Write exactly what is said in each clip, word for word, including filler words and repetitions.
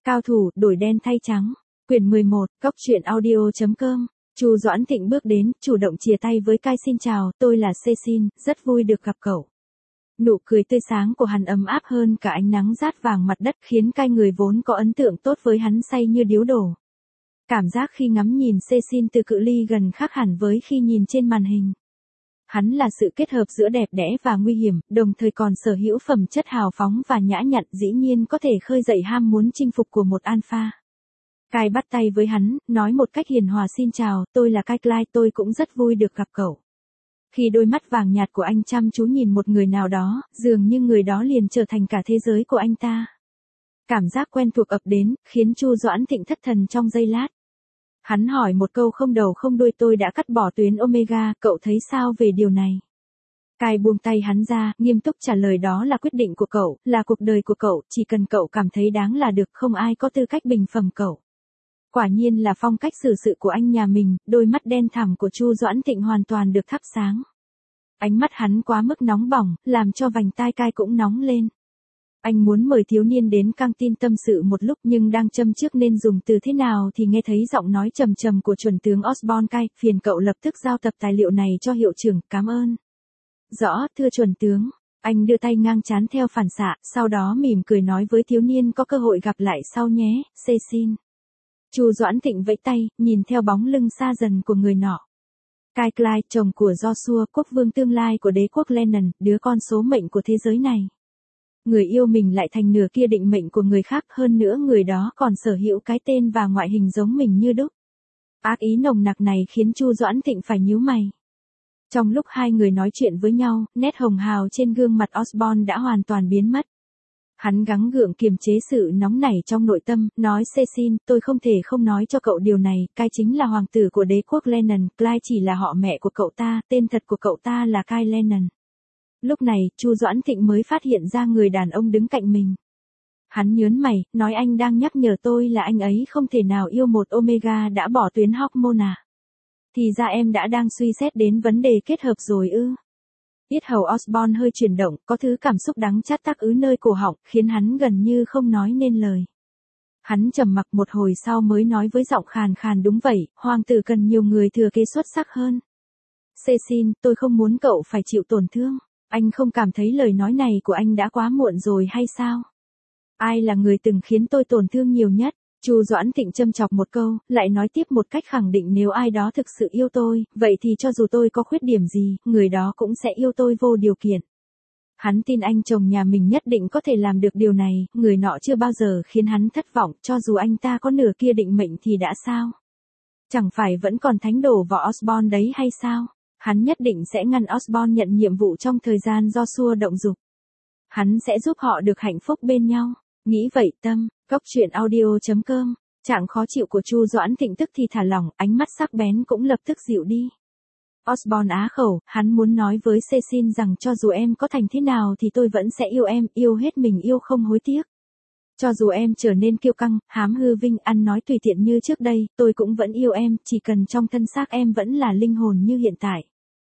Cao thủ, đổi đen thay trắng. Quyển mười một, Cóc truyện audio chấm com. Chu Doãn Thịnh bước đến, chủ động chìa tay với Kai xin chào, tôi là Cecil, rất vui được gặp cậu. Nụ cười tươi sáng của hắn ấm áp hơn cả ánh nắng rát vàng mặt đất khiến Kai người vốn có ấn tượng tốt với hắn say như điếu đổ. Cảm giác khi ngắm nhìn Cecil từ cự ly gần khác hẳn với khi nhìn trên màn hình. Hắn là sự kết hợp giữa đẹp đẽ và nguy hiểm, đồng thời còn sở hữu phẩm chất hào phóng và nhã nhặn, dĩ nhiên có thể khơi dậy ham muốn chinh phục của một alpha. Kai bắt tay với hắn, nói một cách hiền hòa xin chào, tôi là Kai Clyde, tôi cũng rất vui được gặp cậu. Khi đôi mắt vàng nhạt của anh chăm chú nhìn một người nào đó, dường như người đó liền trở thành cả thế giới của anh ta. Cảm giác quen thuộc ập đến, khiến Chu Doãn Thịnh thất thần trong giây lát. Hắn hỏi một câu không đầu không đuôi, tôi đã cắt bỏ tuyến Omega, cậu thấy sao về điều này? Kai buông tay hắn ra, nghiêm túc trả lời, đó là quyết định của cậu, là cuộc đời của cậu, chỉ cần cậu cảm thấy đáng là được, không ai có tư cách bình phẩm cậu. Quả nhiên là phong cách xử sự của anh nhà mình, đôi mắt đen thẳm của Chu Doãn Thịnh hoàn toàn được thắp sáng. Ánh mắt hắn quá mức nóng bỏng, làm cho vành tai Kai cũng nóng lên. Anh muốn mời thiếu niên đến căng tin tâm sự một lúc, nhưng đang châm trước nên dùng từ thế nào thì nghe thấy giọng nói trầm trầm của chuẩn tướng Osborn. Kai, phiền cậu lập tức giao tập tài liệu này cho hiệu trưởng, cảm ơn. Rõ, thưa chuẩn tướng. Anh đưa tay ngang trán theo phản xạ, sau đó mỉm cười nói với thiếu niên, có cơ hội gặp lại sau nhé, Cecil. Chu Doãn Thịnh vẫy tay, nhìn theo bóng lưng xa dần của người nọ. Kai Clyde, chồng của Joshua, quốc vương tương lai của đế quốc Lennon, đứa con số mệnh của thế giới này. Người yêu mình lại thành nửa kia định mệnh của người khác, hơn nữa người đó còn sở hữu cái tên và ngoại hình giống mình như đúc. Ác ý nồng nặc này khiến Chu Doãn Thịnh phải nhíu mày. Trong lúc hai người nói chuyện với nhau, nét hồng hào trên gương mặt Osborn đã hoàn toàn biến mất. Hắn gắng gượng kiềm chế sự nóng nảy trong nội tâm, nói Cecil, tôi không thể không nói cho cậu điều này, Kai chính là hoàng tử của đế quốc Lennon, Clyde chỉ là họ mẹ của cậu ta, tên thật của cậu ta là Kai Lennon. Lúc này, Chu Doãn Thịnh mới phát hiện ra người đàn ông đứng cạnh mình. Hắn nhớn mày, nói anh đang nhắc nhở tôi là anh ấy không thể nào yêu một Omega đã bỏ tuyến hormone à? Thì ra em đã đang suy xét đến vấn đề kết hợp rồi ư? Yết hầu Osborn hơi chuyển động, có thứ cảm xúc đắng chát tắc ứ nơi cổ họng, khiến hắn gần như không nói nên lời. Hắn trầm mặc một hồi sau mới nói với giọng khàn khàn, đúng vậy, hoàng tử cần nhiều người thừa kế xuất sắc hơn. Cecil, tôi không muốn cậu phải chịu tổn thương. Anh không cảm thấy lời nói này của anh đã quá muộn rồi hay sao? Ai là người từng khiến tôi tổn thương nhiều nhất? Chu Doãn Thịnh châm chọc một câu, lại nói tiếp một cách khẳng định, nếu ai đó thực sự yêu tôi, vậy thì cho dù tôi có khuyết điểm gì, người đó cũng sẽ yêu tôi vô điều kiện. Hắn tin anh chồng nhà mình nhất định có thể làm được điều này, người nọ chưa bao giờ khiến hắn thất vọng, cho dù anh ta có nửa kia định mệnh thì đã sao? Chẳng phải vẫn còn thánh đồ võ Osborn đấy hay sao? Hắn nhất định sẽ ngăn Osborn nhận nhiệm vụ trong thời gian Joshua động dục. Hắn sẽ giúp họ được hạnh phúc bên nhau. Nghĩ vậy tâm, Cóc truyện audio chấm com. Trạng khó chịu của Chu Doãn Thịnh tức thì thả lỏng, ánh mắt sắc bén cũng lập tức dịu đi. Osborn á khẩu, hắn muốn nói với Cecil rằng cho dù em có thành thế nào thì tôi vẫn sẽ yêu em, yêu hết mình, yêu không hối tiếc. Cho dù em trở nên kiêu căng, hám hư vinh, ăn nói tùy tiện như trước đây, tôi cũng vẫn yêu em, chỉ cần trong thân xác em vẫn là linh hồn như hiện tại.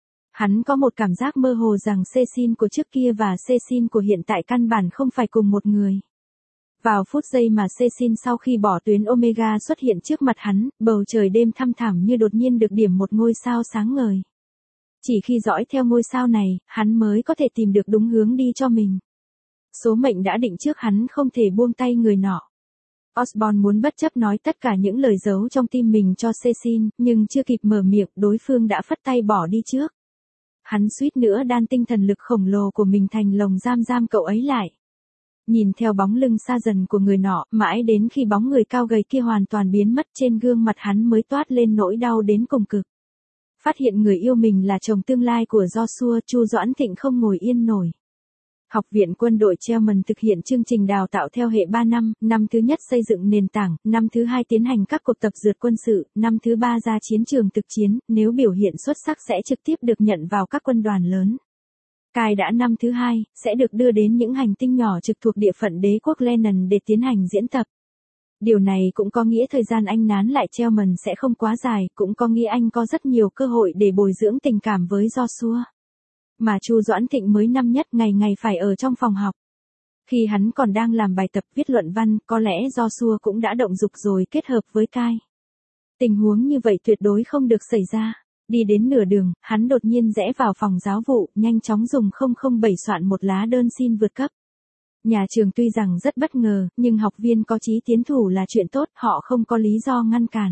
Hắn có một cảm giác mơ hồ rằng Cecil của trước kia và Cecil của hiện tại căn bản không phải cùng một người. Vào phút giây mà Cecil sau khi bỏ tuyến Omega xuất hiện trước mặt hắn, bầu trời đêm thăm thẳm như đột nhiên được điểm một ngôi sao sáng ngời. Chỉ khi dõi theo ngôi sao này, hắn mới có thể tìm được đúng hướng đi cho mình. Số mệnh đã định trước, hắn không thể buông tay người nọ. Osborn muốn bất chấp nói tất cả những lời giấu trong tim mình cho Cecil, nhưng chưa kịp mở miệng, đối phương đã phất tay bỏ đi trước. Hắn suýt nữa đan tinh thần lực khổng lồ của mình thành lồng giam giam cậu ấy lại. Nhìn theo bóng lưng xa dần của người nọ, mãi đến khi bóng người cao gầy kia hoàn toàn biến mất, trên gương mặt hắn mới toát lên nỗi đau đến cùng cực. Phát hiện người yêu mình là chồng tương lai của Joshua, Chu Doãn Thịnh không ngồi yên nổi. Học viện quân đội Chelman thực hiện chương trình đào tạo theo hệ ba năm, năm thứ nhất xây dựng nền tảng, năm thứ hai tiến hành các cuộc tập dượt quân sự, năm thứ ba ra chiến trường thực chiến, nếu biểu hiện xuất sắc sẽ trực tiếp được nhận vào các quân đoàn lớn. Kai đã năm thứ hai, sẽ được đưa đến những hành tinh nhỏ trực thuộc địa phận đế quốc Lennon để tiến hành diễn tập. Điều này cũng có nghĩa thời gian anh nán lại Chelman sẽ không quá dài, cũng có nghĩa anh có rất nhiều cơ hội để bồi dưỡng tình cảm với Joshua. Mà Chu Doãn Thịnh mới năm nhất, ngày ngày phải ở trong phòng học. Khi hắn còn đang làm bài tập viết luận văn, có lẽ Joshua cũng đã động dục rồi kết hợp với Kai. Tình huống như vậy tuyệt đối không được xảy ra. Đi đến nửa đường, hắn đột nhiên rẽ vào phòng giáo vụ, nhanh chóng dùng không không bảy soạn một lá đơn xin vượt cấp. Nhà trường tuy rằng rất bất ngờ, nhưng học viên có chí tiến thủ là chuyện tốt, họ không có lý do ngăn cản.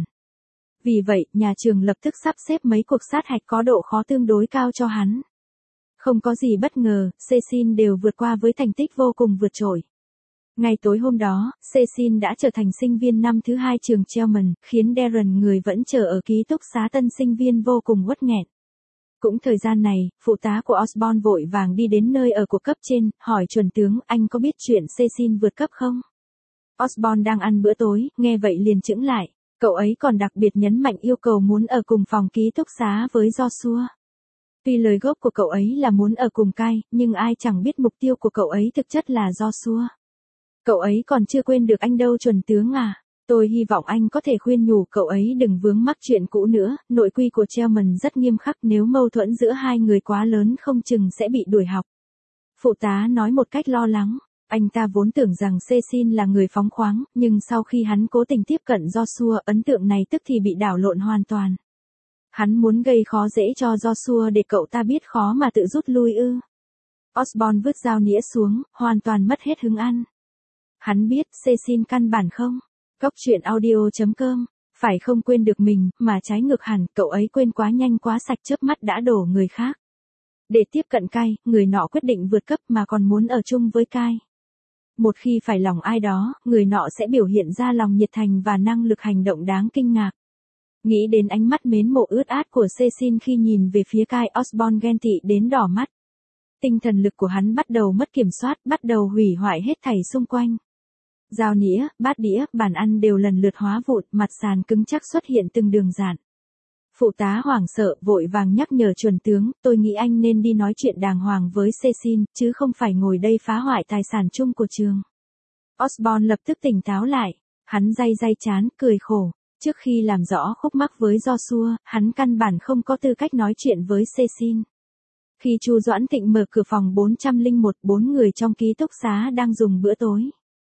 Vì vậy, nhà trường lập tức sắp xếp mấy cuộc sát hạch có độ khó tương đối cao cho hắn. Không có gì bất ngờ, Cecil đều vượt qua với thành tích vô cùng vượt trội. Ngày tối hôm đó, Cecil đã trở thành sinh viên năm thứ hai trường Chelman, khiến Darren người vẫn chờ ở ký túc xá tân sinh viên vô cùng uất nghẹn. Cũng thời gian này, phụ tá của Osborn vội vàng đi đến nơi ở của cấp trên, hỏi chuẩn tướng anh có biết chuyện Cecil vượt cấp không? Osborn đang ăn bữa tối, nghe vậy liền chững lại. Cậu ấy còn đặc biệt nhấn mạnh yêu cầu muốn ở cùng phòng ký túc xá với Joshua. Tuy lời gốc của cậu ấy là muốn ở cùng Kai, nhưng ai chẳng biết mục tiêu của cậu ấy thực chất là Joshua. Cậu ấy còn chưa quên được anh đâu chuẩn tướng à. Tôi hy vọng anh có thể khuyên nhủ cậu ấy đừng vướng mắc chuyện cũ nữa, nội quy của Chelman rất nghiêm khắc, nếu mâu thuẫn giữa hai người quá lớn không chừng sẽ bị đuổi học. Phụ tá nói một cách lo lắng, anh ta vốn tưởng rằng Cecil là người phóng khoáng, nhưng sau khi hắn cố tình tiếp cận Joshua, ấn tượng này tức thì bị đảo lộn hoàn toàn. Hắn muốn gây khó dễ cho Joshua để cậu ta biết khó mà tự rút lui ư. Osborn vứt dao nĩa xuống, hoàn toàn mất hết hứng ăn. Hắn biết Cecil căn bản không. Góc truyện audio chấm com, phải không quên được mình, mà trái ngược hẳn, cậu ấy quên quá nhanh quá sạch, chớp mắt đã đổ người khác. Để tiếp cận Kai, người nọ quyết định vượt cấp mà còn muốn ở chung với Kai. Một khi phải lòng ai đó, người nọ sẽ biểu hiện ra lòng nhiệt thành và năng lực hành động đáng kinh ngạc. Nghĩ đến ánh mắt mến mộ ướt át của Cecil khi nhìn về phía Kai, Osborn ghen tị đến đỏ mắt. Tinh thần lực của hắn bắt đầu mất kiểm soát, bắt đầu hủy hoại hết thảy xung quanh. Dao nĩa, bát đĩa, bàn ăn đều lần lượt hóa vụn, mặt sàn cứng chắc xuất hiện từng đường dạn. Phụ tá hoảng sợ, vội vàng nhắc nhở chuẩn tướng, tôi nghĩ anh nên đi nói chuyện đàng hoàng với Cecil, chứ không phải ngồi đây phá hoại tài sản chung của trường. Osborn lập tức tỉnh táo lại, hắn day day chán, cười khổ. Trước khi làm rõ khúc mắc với Joshua, hắn căn bản không có tư cách nói chuyện với Cecil. Khi Chu Doãn Thịnh mở cửa phòng bốn không một, bốn người trong ký túc xá đang dùng bữa tối.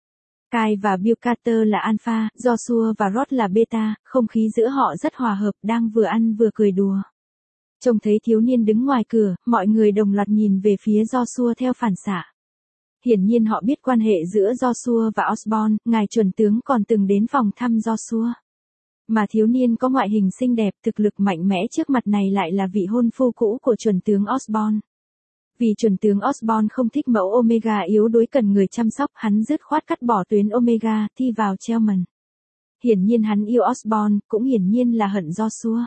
Kai và Bill Carter là alpha, Joshua và Rod là beta, không khí giữa họ rất hòa hợp, đang vừa ăn vừa cười đùa. Trông thấy thiếu niên đứng ngoài cửa, mọi người đồng loạt nhìn về phía Joshua theo phản xạ. Hiển nhiên họ biết quan hệ giữa Joshua và Osborn, ngài chuẩn tướng còn từng đến phòng thăm Joshua. Mà thiếu niên có ngoại hình xinh đẹp, thực lực mạnh mẽ trước mặt này lại là vị hôn phu cũ của chuẩn tướng Osborn. Vì chuẩn tướng Osborn không thích mẫu Omega yếu đuối cần người chăm sóc, hắn dứt khoát cắt bỏ tuyến Omega, thi vào Chelman. Hiển nhiên hắn yêu Osborn, cũng hiển nhiên là hận Joshua.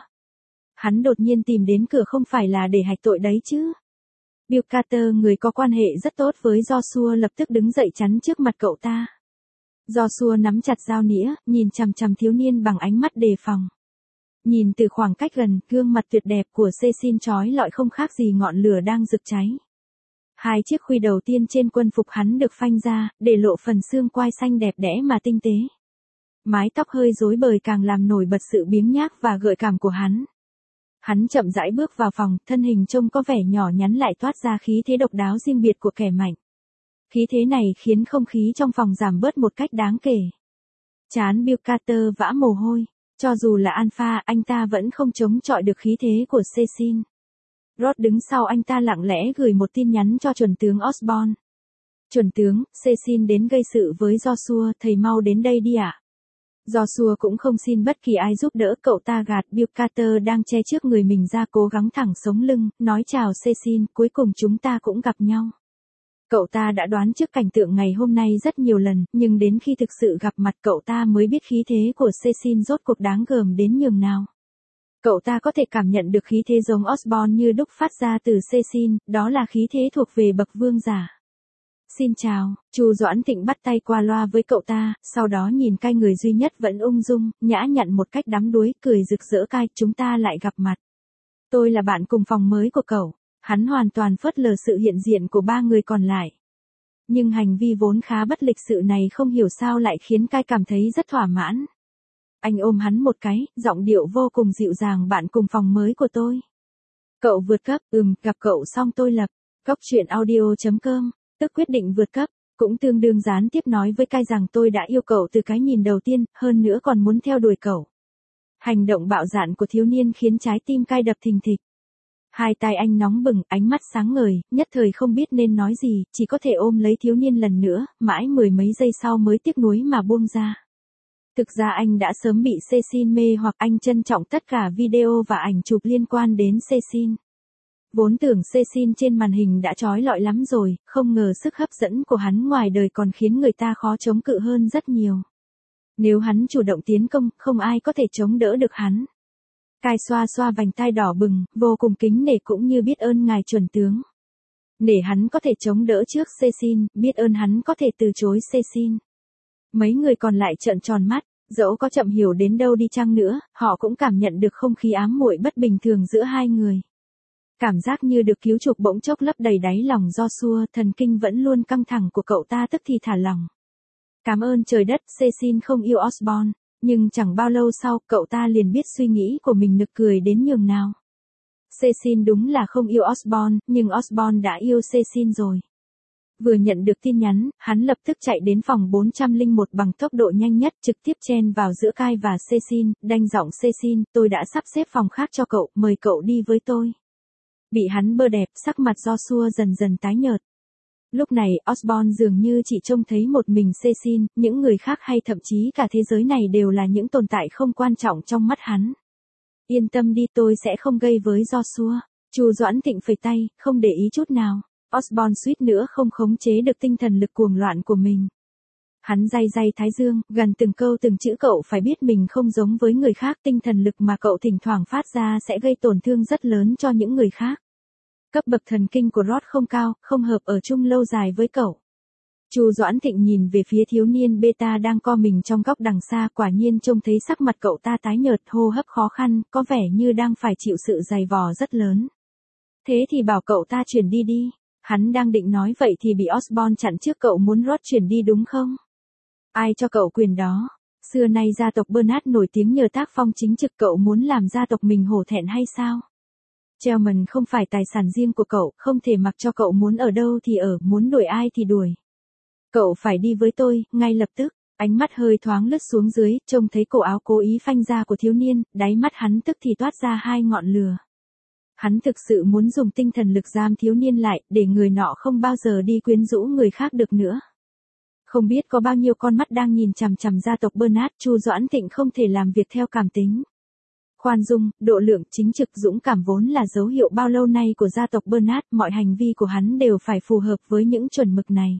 Hắn đột nhiên tìm đến cửa không phải là để hạch tội đấy chứ. Bill Carter, người có quan hệ rất tốt với Joshua, lập tức đứng dậy chắn trước mặt cậu ta. Joshua nắm chặt dao nĩa, nhìn chằm chằm thiếu niên bằng ánh mắt đề phòng. Nhìn từ khoảng cách gần, gương mặt tuyệt đẹp của Cecil chói lọi không khác gì ngọn lửa đang rực cháy. Hai chiếc khuy đầu tiên trên quân phục hắn được phanh ra, để lộ phần xương quai xanh đẹp đẽ mà tinh tế. Mái tóc hơi rối bời càng làm nổi bật sự biếng nhác và gợi cảm của hắn. Hắn chậm rãi bước vào phòng, thân hình trông có vẻ nhỏ nhắn lại toát ra khí thế độc đáo riêng biệt của kẻ mạnh. Khí thế này khiến không khí trong phòng giảm bớt một cách đáng kể. Trán Bill Carter vã mồ hôi. Cho dù là alpha, anh ta vẫn không chống chọi được khí thế của Cecil. Rod đứng sau anh ta lặng lẽ gửi một tin nhắn cho chuẩn tướng Osborn. Chuẩn tướng, Cecil đến gây sự với Joshua, thầy mau đến đây đi ạ. À? Joshua cũng không xin bất kỳ ai giúp đỡ, cậu ta gạt Bill Carter đang che trước người mình ra, cố gắng thẳng sống lưng, nói chào Cecil, cuối cùng chúng ta cũng gặp nhau. Cậu ta đã đoán trước cảnh tượng ngày hôm nay rất nhiều lần, nhưng đến khi thực sự gặp mặt cậu ta mới biết khí thế của Cecil rốt cuộc đáng gờm đến nhường nào. Cậu ta có thể cảm nhận được khí thế giống Osborn như đúc phát ra từ Cecil, đó là khí thế thuộc về bậc vương giả. Xin chào, Chu Doãn Thịnh bắt tay qua loa với cậu ta, sau đó nhìn Kai, người duy nhất vẫn ung dung, nhã nhặn một cách đắm đuối, cười rực rỡ. Kai, chúng ta lại gặp mặt. Tôi là bạn cùng phòng mới của cậu. Hắn hoàn toàn phớt lờ sự hiện diện của ba người còn lại. Nhưng hành vi vốn khá bất lịch sự này không hiểu sao lại khiến Kai cảm thấy rất thỏa mãn. Anh ôm hắn một cái, giọng điệu vô cùng dịu dàng, bạn cùng phòng mới của tôi. Cậu vượt cấp, ừm, gặp cậu xong tôi lập. Góc truyện audio chấm com, tức quyết định vượt cấp. Cũng tương đương gián tiếp nói với Kai rằng tôi đã yêu cậu từ cái nhìn đầu tiên, hơn nữa còn muốn theo đuổi cậu. Hành động bạo dạn của thiếu niên khiến trái tim Kai đập thình thịch. Hai tay anh nóng bừng, ánh mắt sáng ngời, nhất thời không biết nên nói gì, chỉ có thể ôm lấy thiếu niên lần nữa, mãi mười mấy giây sau mới tiếc nuối mà buông ra. Thực ra anh đã sớm bị Cecil mê hoặc anh trân trọng tất cả video và ảnh chụp liên quan đến Cecil. Vốn tưởng Cecil trên màn hình đã trói lọi lắm rồi, không ngờ sức hấp dẫn của hắn ngoài đời còn khiến người ta khó chống cự hơn rất nhiều. Nếu hắn chủ động tiến công, không ai có thể chống đỡ được hắn. Kai xoa xoa vành tai đỏ bừng, vô cùng kính nể cũng như biết ơn ngài chuẩn tướng. Nể hắn có thể chống đỡ trước Cecil, biết ơn hắn có thể từ chối Cecil. Mấy người còn lại trợn tròn mắt, dẫu có chậm hiểu đến đâu đi chăng nữa, họ cũng cảm nhận được không khí ám muội bất bình thường giữa hai người. Cảm giác như được cứu chuộc bỗng chốc lấp đầy đáy lòng Joshua, thần kinh vẫn luôn căng thẳng của cậu ta tức thì thả lỏng. Cảm ơn trời đất, Cecil không yêu Osborn, nhưng chẳng bao lâu sau, cậu ta liền biết suy nghĩ của mình nực cười đến nhường nào. Cecil đúng là không yêu Osborn, nhưng Osborn đã yêu Cecil rồi. Vừa nhận được tin nhắn, hắn lập tức chạy đến phòng bốn trăm lẻ một bằng tốc độ nhanh nhất, trực tiếp chen vào giữa Kai và Cecil, đanh giọng Cecil, tôi đã sắp xếp phòng khác cho cậu, mời cậu đi với tôi. Bị hắn bơ đẹp, sắc mặt Joshua dần dần tái nhợt. Lúc này, Osborn dường như chỉ trông thấy một mình Cecil, những người khác hay thậm chí cả thế giới này đều là những tồn tại không quan trọng trong mắt hắn. Yên tâm đi, tôi sẽ không gây với Joshua. Chu Doãn Thịnh phẩy tay, không để ý chút nào. Osborn suýt nữa không khống chế được tinh thần lực cuồng loạn của mình. Hắn day day thái dương, gần từng câu từng chữ cậu phải biết mình không giống với người khác, tinh thần lực mà cậu thỉnh thoảng phát ra sẽ gây tổn thương rất lớn cho những người khác. Cấp bậc thần kinh của Rod không cao, không hợp ở chung lâu dài với cậu. Chu Doãn Thịnh nhìn về phía thiếu niên beta đang co mình trong góc đằng xa, quả nhiên trông thấy sắc mặt cậu ta tái nhợt, hô hấp khó khăn, có vẻ như đang phải chịu sự dày vò rất lớn. Thế thì bảo cậu ta chuyển đi đi. Hắn đang định nói vậy thì bị Osborn chặn trước, cậu muốn Rod chuyển đi đúng không? Ai cho cậu quyền đó? Xưa nay gia tộc Bernard nổi tiếng nhờ tác phong chính trực, cậu muốn làm gia tộc mình hổ thẹn hay sao? Chelman không phải tài sản riêng của cậu, không thể mặc cho cậu muốn ở đâu thì ở, muốn đuổi ai thì đuổi. Cậu phải đi với tôi, ngay lập tức. Ánh mắt hơi thoáng lướt xuống dưới, trông thấy cổ áo cố ý phanh ra của thiếu niên, đáy mắt hắn tức thì toát ra hai ngọn lửa. Hắn thực sự muốn dùng tinh thần lực giam thiếu niên lại, để người nọ không bao giờ đi quyến rũ người khác được nữa. Không biết có bao nhiêu con mắt đang nhìn chằm chằm gia tộc Bernard, Chu Doãn Thịnh không thể làm việc theo cảm tính. Khoan dung, độ lượng, chính trực, dũng cảm vốn là dấu hiệu bao lâu nay của gia tộc Bernard, mọi hành vi của hắn đều phải phù hợp với những chuẩn mực này.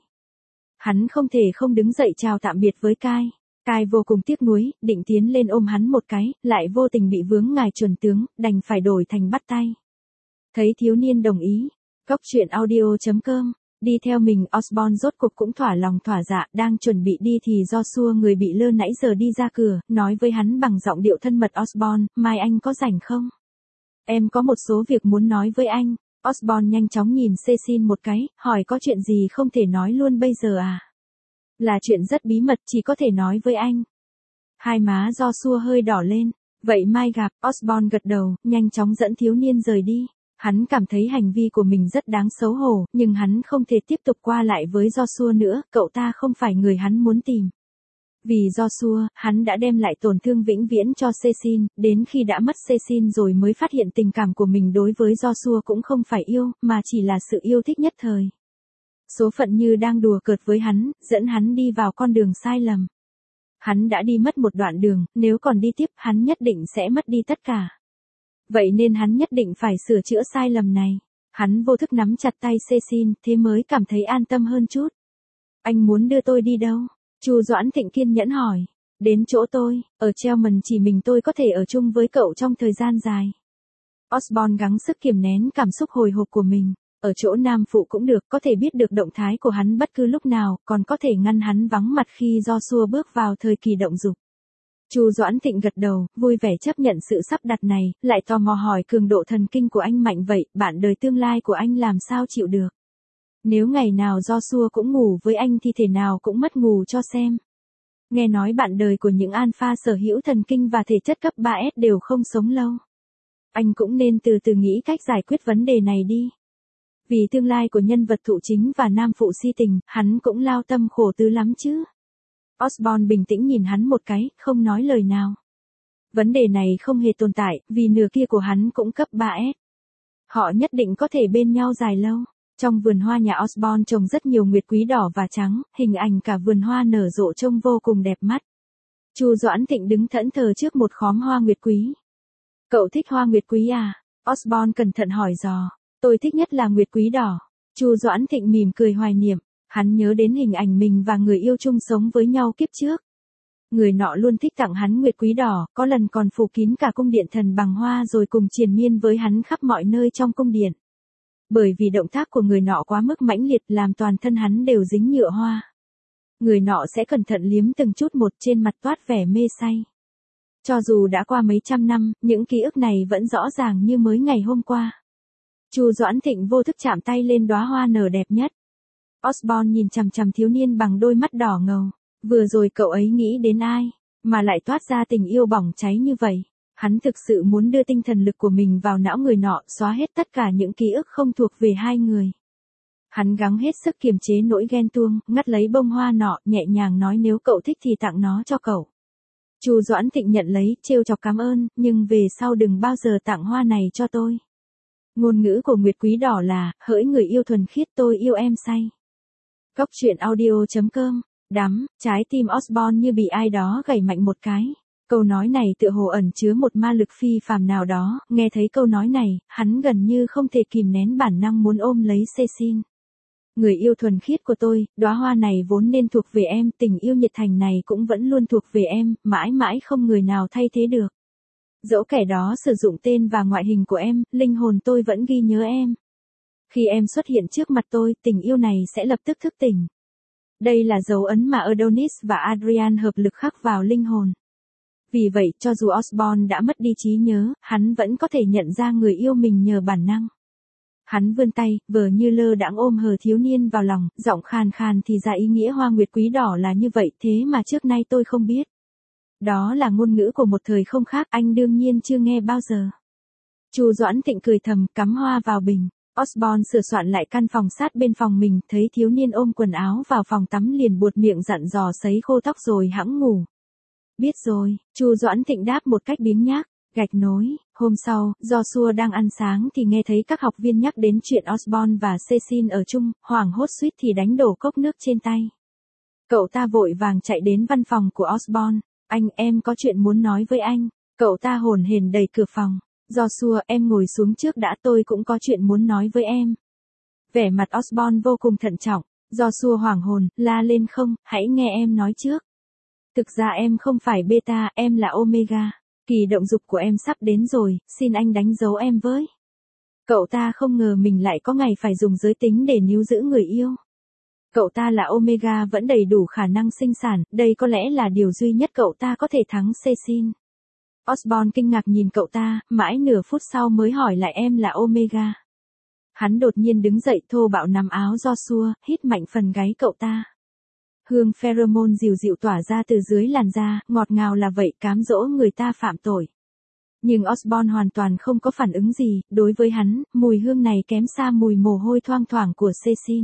Hắn không thể không đứng dậy chào tạm biệt với Kai. Kai vô cùng tiếc nuối, định tiến lên ôm hắn một cái, lại vô tình bị vướng ngài chuẩn tướng, đành phải đổi thành bắt tay. Thấy thiếu niên đồng ý, Cóc truyện audio chấm com, đi theo mình Osborn rốt cuộc cũng thỏa lòng thỏa dạ, đang chuẩn bị đi thì Joshua người bị lơ nãy giờ đi ra cửa, nói với hắn bằng giọng điệu thân mật, Osborn, mai anh có rảnh không? Em có một số việc muốn nói với anh. Osborn nhanh chóng nhìn Cecil một cái, hỏi có chuyện gì không thể nói luôn bây giờ à? Là chuyện rất bí mật, chỉ có thể nói với anh. Hai má Joshua hơi đỏ lên, vậy mai gặp, Osborn gật đầu, nhanh chóng dẫn thiếu niên rời đi. Hắn cảm thấy hành vi của mình rất đáng xấu hổ, nhưng hắn không thể tiếp tục qua lại với Joshua nữa, cậu ta không phải người hắn muốn tìm. Vì Joshua, hắn đã đem lại tổn thương vĩnh viễn cho Cecil, đến khi đã mất Cecil rồi mới phát hiện tình cảm của mình đối với Joshua cũng không phải yêu, mà chỉ là sự yêu thích nhất thời. Số phận như đang đùa cợt với hắn, dẫn hắn đi vào con đường sai lầm. Hắn đã đi mất một đoạn đường, nếu còn đi tiếp, hắn nhất định sẽ mất đi tất cả. Vậy nên hắn nhất định phải sửa chữa sai lầm này. Hắn vô thức nắm chặt tay Cecil, thế mới cảm thấy an tâm hơn chút. Anh muốn đưa tôi đi đâu? Chu Doãn Thịnh kiên nhẫn hỏi. Đến chỗ tôi, ở Chelman chỉ mình tôi có thể ở chung với cậu trong thời gian dài. Osborn gắng sức kiềm nén cảm xúc hồi hộp của mình. Ở chỗ Nam Phụ cũng được, có thể biết được động thái của hắn bất cứ lúc nào, còn có thể ngăn hắn vắng mặt khi Joshua bước vào thời kỳ động dục. Chu Doãn Thịnh gật đầu, vui vẻ chấp nhận sự sắp đặt này, lại tò mò hỏi cường độ thần kinh của anh mạnh vậy, bạn đời tương lai của anh làm sao chịu được? Nếu ngày nào Joshua cũng ngủ với anh thì thể nào cũng mất ngủ cho xem. Nghe nói bạn đời của những alpha sở hữu thần kinh và thể chất cấp ba S đều không sống lâu. Anh cũng nên từ từ nghĩ cách giải quyết vấn đề này đi. Vì tương lai của nhân vật thụ chính và nam phụ si tình, hắn cũng lao tâm khổ tứ lắm chứ. Osborn bình tĩnh nhìn hắn một cái, không nói lời nào. Vấn đề này không hề tồn tại, vì nửa kia của hắn cũng cấp ba S. Họ nhất định có thể bên nhau dài lâu. Trong vườn hoa nhà Osborn trồng rất nhiều nguyệt quý đỏ và trắng, hình ảnh cả vườn hoa nở rộ trông vô cùng đẹp mắt. Chu Doãn Thịnh đứng thẫn thờ trước một khóm hoa nguyệt quý. Cậu thích hoa nguyệt quý à? Osborn cẩn thận hỏi dò. Tôi thích nhất là nguyệt quý đỏ. Chu Doãn Thịnh mỉm cười hoài niệm. Hắn nhớ đến hình ảnh mình và người yêu chung sống với nhau kiếp trước. Người nọ luôn thích tặng hắn nguyệt quý đỏ, có lần còn phủ kín cả cung điện thần bằng hoa rồi cùng triền miên với hắn khắp mọi nơi trong cung điện. Bởi vì động tác của người nọ quá mức mãnh liệt làm toàn thân hắn đều dính nhựa hoa. Người nọ sẽ cẩn thận liếm từng chút một trên mặt toát vẻ mê say. Cho dù đã qua mấy trăm năm, những ký ức này vẫn rõ ràng như mới ngày hôm qua. Chu Doãn Thịnh vô thức chạm tay lên đóa hoa nở đẹp nhất. Osborn nhìn chằm chằm thiếu niên bằng đôi mắt đỏ ngầu. Vừa rồi cậu ấy nghĩ đến ai, mà lại toát ra tình yêu bỏng cháy như vậy. Hắn thực sự muốn đưa tinh thần lực của mình vào não người nọ, xóa hết tất cả những ký ức không thuộc về hai người. Hắn gắng hết sức kiềm chế nỗi ghen tuông, ngắt lấy bông hoa nọ, nhẹ nhàng nói nếu cậu thích thì tặng nó cho cậu. Chu Doãn Thịnh nhận lấy, trêu chọc cảm ơn, nhưng về sau đừng bao giờ tặng hoa này cho tôi. Ngôn ngữ của nguyệt quý đỏ là, hỡi người yêu thuần khiết tôi yêu em say. Cóc truyện audio chấm com. Đắm, trái tim Osborn như bị ai đó gảy mạnh một cái. Câu nói này tựa hồ ẩn chứa một ma lực phi phàm nào đó, nghe thấy câu nói này, hắn gần như không thể kìm nén bản năng muốn ôm lấy Cecil. Người yêu thuần khiết của tôi, đóa hoa này vốn nên thuộc về em, tình yêu nhiệt thành này cũng vẫn luôn thuộc về em, mãi mãi không người nào thay thế được. Dẫu kẻ đó sử dụng tên và ngoại hình của em, linh hồn tôi vẫn ghi nhớ em. Khi em xuất hiện trước mặt tôi, tình yêu này sẽ lập tức thức tỉnh. Đây là dấu ấn mà Adonis và Adrian hợp lực khắc vào linh hồn. Vì vậy, cho dù Osborn đã mất đi trí nhớ, hắn vẫn có thể nhận ra người yêu mình nhờ bản năng. Hắn vươn tay, vờ như lơ đãng ôm hờ thiếu niên vào lòng, giọng khàn khàn thì ra ý nghĩa hoa nguyệt quý đỏ là như vậy, thế mà trước nay tôi không biết. Đó là ngôn ngữ của một thời không khác, anh đương nhiên chưa nghe bao giờ. Chu Doãn Thịnh cười thầm, cắm hoa vào bình. Osborn sửa soạn lại căn phòng sát bên phòng mình, thấy thiếu niên ôm quần áo vào phòng tắm liền buột miệng dặn dò sấy khô tóc rồi hẵng ngủ. Biết rồi, Chu Doãn Thịnh đáp một cách biếng nhác. Gạch nối, hôm sau, Joshua đang ăn sáng thì nghe thấy các học viên nhắc đến chuyện Osborn và Cecil ở chung, hoảng hốt suýt thì đánh đổ cốc nước trên tay. Cậu ta vội vàng chạy đến văn phòng của Osborn. Anh, em có chuyện muốn nói với anh. Cậu ta hồn hển đẩy cửa phòng. Joshua, em ngồi xuống trước đã, tôi cũng có chuyện muốn nói với em. Vẻ mặt Osborn vô cùng thận trọng. Joshua hoảng hồn, la lên không, hãy nghe em nói trước. Thực ra em không phải beta, em là omega. Kỳ động dục của em sắp đến rồi, xin anh đánh dấu em với. Cậu ta không ngờ mình lại có ngày phải dùng giới tính để níu giữ người yêu. Cậu ta là omega vẫn đầy đủ khả năng sinh sản, đây có lẽ là điều duy nhất cậu ta có thể thắng Cecil. Osborn kinh ngạc nhìn cậu ta, mãi nửa phút sau mới hỏi lại em là omega. Hắn đột nhiên đứng dậy thô bạo nắm áo Joshua, hít mạnh phần gáy cậu ta. Hương pheromone dịu dịu tỏa ra từ dưới làn da, ngọt ngào là vậy, cám dỗ người ta phạm tội. Nhưng Osborn hoàn toàn không có phản ứng gì, đối với hắn, mùi hương này kém xa mùi mồ hôi thoang thoảng của Cecil.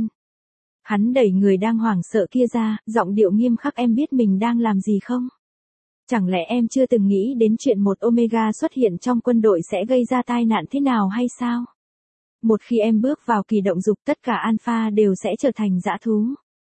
Hắn đẩy người đang hoảng sợ kia ra, giọng điệu nghiêm khắc, em biết mình đang làm gì không? Chẳng lẽ em chưa từng nghĩ đến chuyện một omega xuất hiện trong quân đội sẽ gây ra tai nạn thế nào hay sao? Một khi em bước vào kỳ động dục tất cả alpha đều sẽ trở thành dã thú.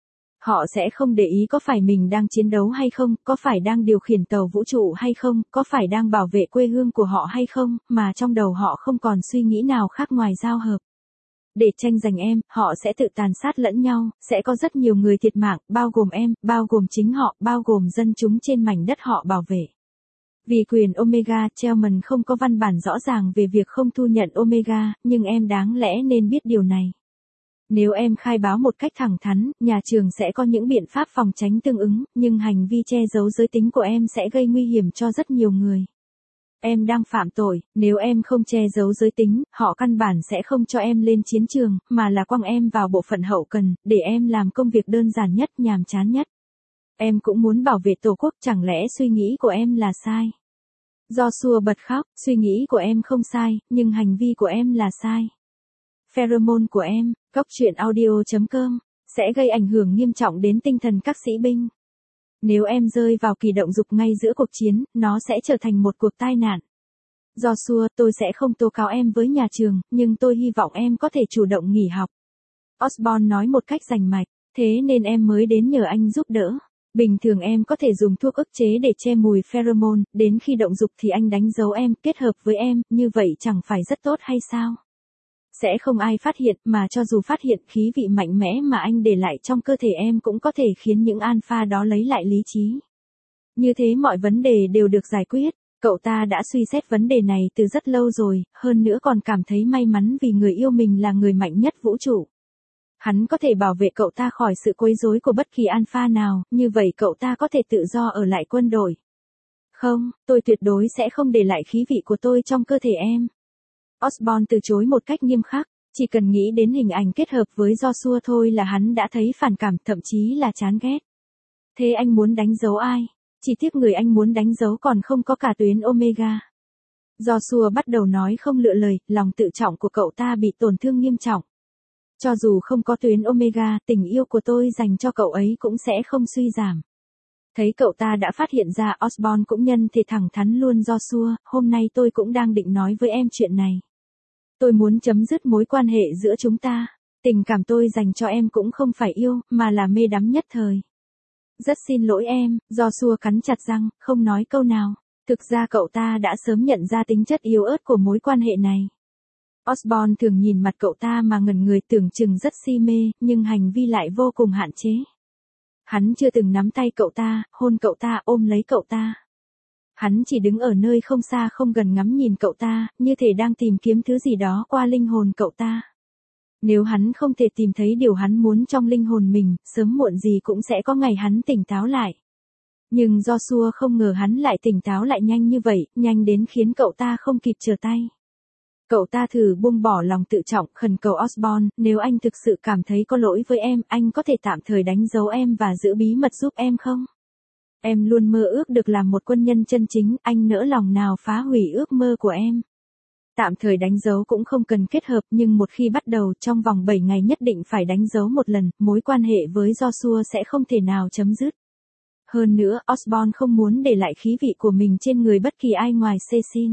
Họ sẽ không để ý có phải mình đang chiến đấu hay không, có phải đang điều khiển tàu vũ trụ hay không, có phải đang bảo vệ quê hương của họ hay không, mà trong đầu họ không còn suy nghĩ nào khác ngoài giao hợp. Để tranh giành em, họ sẽ tự tàn sát lẫn nhau, sẽ có rất nhiều người thiệt mạng, bao gồm em, bao gồm chính họ, bao gồm dân chúng trên mảnh đất họ bảo vệ. Vì quyền Omega, Chelman không có văn bản rõ ràng về việc không thu nhận Omega, nhưng em đáng lẽ nên biết điều này. Nếu em khai báo một cách thẳng thắn, nhà trường sẽ có những biện pháp phòng tránh tương ứng, nhưng hành vi che giấu giới tính của em sẽ gây nguy hiểm cho rất nhiều người. Em đang phạm tội, nếu em không che giấu giới tính, họ căn bản sẽ không cho em lên chiến trường, mà là quăng em vào bộ phận hậu cần, để em làm công việc đơn giản nhất, nhàm chán nhất. Em cũng muốn bảo vệ tổ quốc, chẳng lẽ suy nghĩ của em là sai? Joshua bật khóc, suy nghĩ của em không sai, nhưng hành vi của em là sai. pheromone của em, cóc truyện audio chấm com, sẽ gây ảnh hưởng nghiêm trọng đến tinh thần các sĩ binh. Nếu em rơi vào kỳ động dục ngay giữa cuộc chiến, nó sẽ trở thành một cuộc tai nạn. Joshua, tôi sẽ không tố cáo em với nhà trường, nhưng tôi hy vọng em có thể chủ động nghỉ học. Osborn nói một cách rành mạch, thế nên em mới đến nhờ anh giúp đỡ. Bình thường em có thể dùng thuốc ức chế để che mùi pheromone, đến khi động dục thì anh đánh dấu em, kết hợp với em, như vậy chẳng phải rất tốt hay sao? Sẽ không ai phát hiện, mà cho dù phát hiện khí vị mạnh mẽ mà anh để lại trong cơ thể em cũng có thể khiến những alpha đó lấy lại lý trí. Như thế mọi vấn đề đều được giải quyết. Cậu ta đã suy xét vấn đề này từ rất lâu rồi, hơn nữa còn cảm thấy may mắn vì người yêu mình là người mạnh nhất vũ trụ. Hắn có thể bảo vệ cậu ta khỏi sự quấy rối của bất kỳ alpha nào, như vậy cậu ta có thể tự do ở lại quân đội. Không, tôi tuyệt đối sẽ không để lại khí vị của tôi trong cơ thể em. Osborn từ chối một cách nghiêm khắc, chỉ cần nghĩ đến hình ảnh kết hợp với Joshua thôi là hắn đã thấy phản cảm, thậm chí là chán ghét. Thế anh muốn đánh dấu ai? Chỉ tiếc người anh muốn đánh dấu còn không có cả tuyến Omega. Joshua bắt đầu nói không lựa lời, lòng tự trọng của cậu ta bị tổn thương nghiêm trọng. Cho dù không có tuyến Omega, tình yêu của tôi dành cho cậu ấy cũng sẽ không suy giảm. Thấy cậu ta đã phát hiện ra, Osborn cũng nhân thì thẳng thắn luôn. Joshua, hôm nay tôi cũng đang định nói với em chuyện này. Tôi muốn chấm dứt mối quan hệ giữa chúng ta. Tình cảm tôi dành cho em cũng không phải yêu, mà là mê đắm nhất thời. Rất xin lỗi em, Joshua cắn chặt răng, không nói câu nào. Thực ra cậu ta đã sớm nhận ra tính chất yếu ớt của mối quan hệ này. Osborn thường nhìn mặt cậu ta mà ngẩn người, tưởng chừng rất si mê, nhưng hành vi lại vô cùng hạn chế. Hắn chưa từng nắm tay cậu ta, hôn cậu ta, ôm lấy cậu ta. Hắn chỉ đứng ở nơi không xa không gần ngắm nhìn cậu ta, như thể đang tìm kiếm thứ gì đó qua linh hồn cậu ta. Nếu hắn không thể tìm thấy điều hắn muốn trong linh hồn mình, sớm muộn gì cũng sẽ có ngày hắn tỉnh táo lại. Nhưng Joshua không ngờ hắn lại tỉnh táo lại nhanh như vậy, nhanh đến khiến cậu ta không kịp trở tay. Cậu ta thử buông bỏ lòng tự trọng, khẩn cầu Osborn, nếu anh thực sự cảm thấy có lỗi với em, anh có thể tạm thời đánh dấu em và giữ bí mật giúp em không? Em luôn mơ ước được làm một quân nhân chân chính, anh nỡ lòng nào phá hủy ước mơ của em. Tạm thời đánh dấu cũng không cần kết hợp, nhưng một khi bắt đầu, trong vòng bảy ngày nhất định phải đánh dấu một lần, mối quan hệ với Joshua sẽ không thể nào chấm dứt. Hơn nữa, Osborn không muốn để lại khí vị của mình trên người bất kỳ ai ngoài Cecil.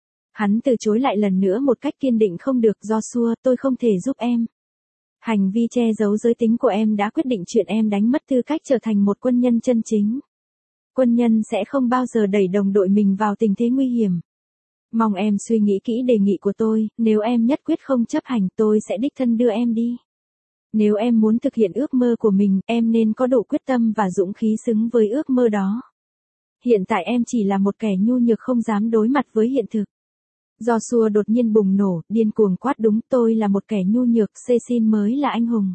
Hắn từ chối lại lần nữa một cách kiên định, không được Joshua, tôi không thể giúp em. Hành vi che giấu giới tính của em đã quyết định chuyện em đánh mất tư cách trở thành một quân nhân chân chính. Quân nhân sẽ không bao giờ đẩy đồng đội mình vào tình thế nguy hiểm. Mong em suy nghĩ kỹ đề nghị của tôi, nếu em nhất quyết không chấp hành tôi sẽ đích thân đưa em đi. Nếu em muốn thực hiện ước mơ của mình, em nên có đủ quyết tâm và dũng khí xứng với ước mơ đó. Hiện tại em chỉ là một kẻ nhu nhược không dám đối mặt với hiện thực. Joshua đột nhiên bùng nổ, điên cuồng quát, đúng, tôi là một kẻ nhu nhược, Cecil mới là anh hùng.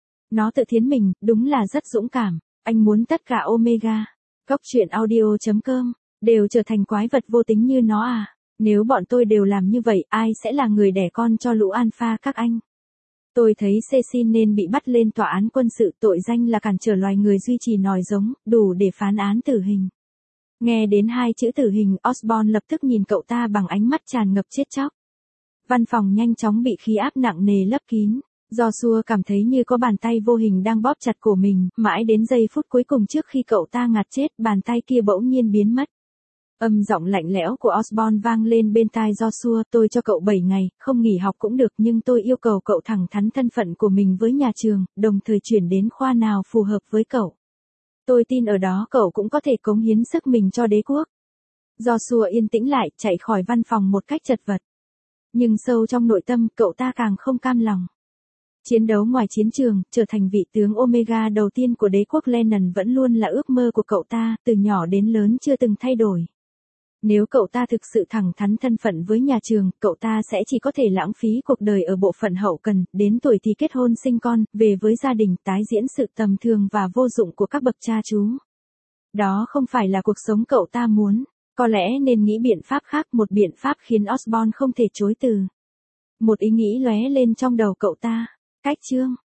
Nó tự thiến mình, đúng là rất dũng cảm, anh muốn tất cả Omega, cóc truyện audio chấm com, đều trở thành quái vật vô tính như nó à? Nếu bọn tôi đều làm như vậy, ai sẽ là người đẻ con cho lũ alpha các anh? Tôi thấy Cecil nên bị bắt lên tòa án quân sự, tội danh là cản trở loài người duy trì nòi giống, đủ để phán án tử hình. Nghe đến hai chữ tử hình, Osborn lập tức nhìn cậu ta bằng ánh mắt tràn ngập chết chóc. Văn phòng nhanh chóng bị khí áp nặng nề lấp kín. Joshua cảm thấy như có bàn tay vô hình đang bóp chặt cổ mình, mãi đến giây phút cuối cùng trước khi cậu ta ngạt chết, bàn tay kia bỗng nhiên biến mất. Âm giọng lạnh lẽo của Osborn vang lên bên tai Joshua, tôi cho cậu bảy ngày, không nghỉ học cũng được, nhưng tôi yêu cầu cậu thẳng thắn thân phận của mình với nhà trường, đồng thời chuyển đến khoa nào phù hợp với cậu. Tôi tin ở đó cậu cũng có thể cống hiến sức mình cho đế quốc. Joshua yên tĩnh lại, chạy khỏi văn phòng một cách chật vật. Nhưng sâu trong nội tâm, cậu ta càng không cam lòng. Chiến đấu ngoài chiến trường, trở thành vị tướng Omega đầu tiên của đế quốc Lennon vẫn luôn là ước mơ của cậu ta, từ nhỏ đến lớn chưa từng thay đổi. Nếu cậu ta thực sự thẳng thắn thân phận với nhà trường, cậu ta sẽ chỉ có thể lãng phí cuộc đời ở bộ phận hậu cần, đến tuổi thì kết hôn sinh con, về với gia đình, tái diễn sự tầm thường và vô dụng của các bậc cha chú. Đó không phải là cuộc sống cậu ta muốn, có lẽ nên nghĩ biện pháp khác, một biện pháp khiến Osborn không thể chối từ. Một ý nghĩ lóe lên trong đầu cậu ta, cách chương.